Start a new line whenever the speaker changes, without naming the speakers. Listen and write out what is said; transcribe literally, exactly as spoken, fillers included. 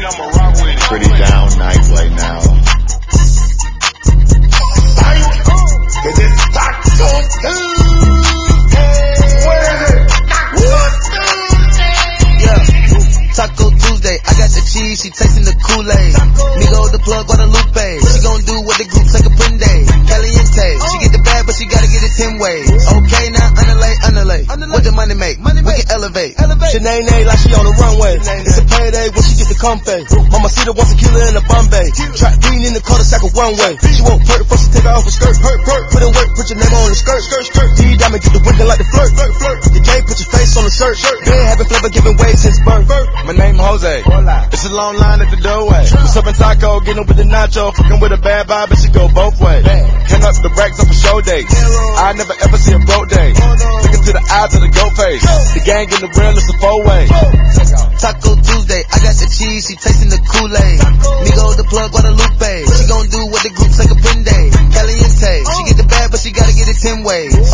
Pretty down night right now. Cause it's Taco Tuesday. Where is it? Taco Tuesday.
Yeah, Taco Tuesday. I got the cheese, she tasting the Kool-Aid. Migo the plug, Guadalupe. She gon' do what the group take a prende. Caliente. She get the bag, but she gotta get it ten ways. Okay, now underlay, underlay. What the money make? We can elevate.
Shanae like she on the runway. It's a payday when she get the comfy. Mama Cedar wants a killer in a Bombay. Trap bean in the cul-de-sac of one way. She won't flirt, first she take her off her skirt. Hurt, hurt. Put in work, put your name on the skirt. Skirt, skirt. D diamond get the winking like the flirt. Flirt, flirt. The J put your face on the shirt. Shirt. Been having flavor giving way since birth.
My name Jose. It's a long line at the doorway. What's up in Taco? Getting with the nacho. Fucking with a bad vibe, but she go both ways. Can up the racks up for show dates. I never ever see a broke day. Looking to the eyes of the goat face. The gang in the real, it's a four-way.
Taco Tuesday, I got the cheese, she tasting the Kool-Aid. Migo the plug, Guadalupe. She gon' do what the group take a prende. Caliente. She get the bag, but she gotta get it ten ways.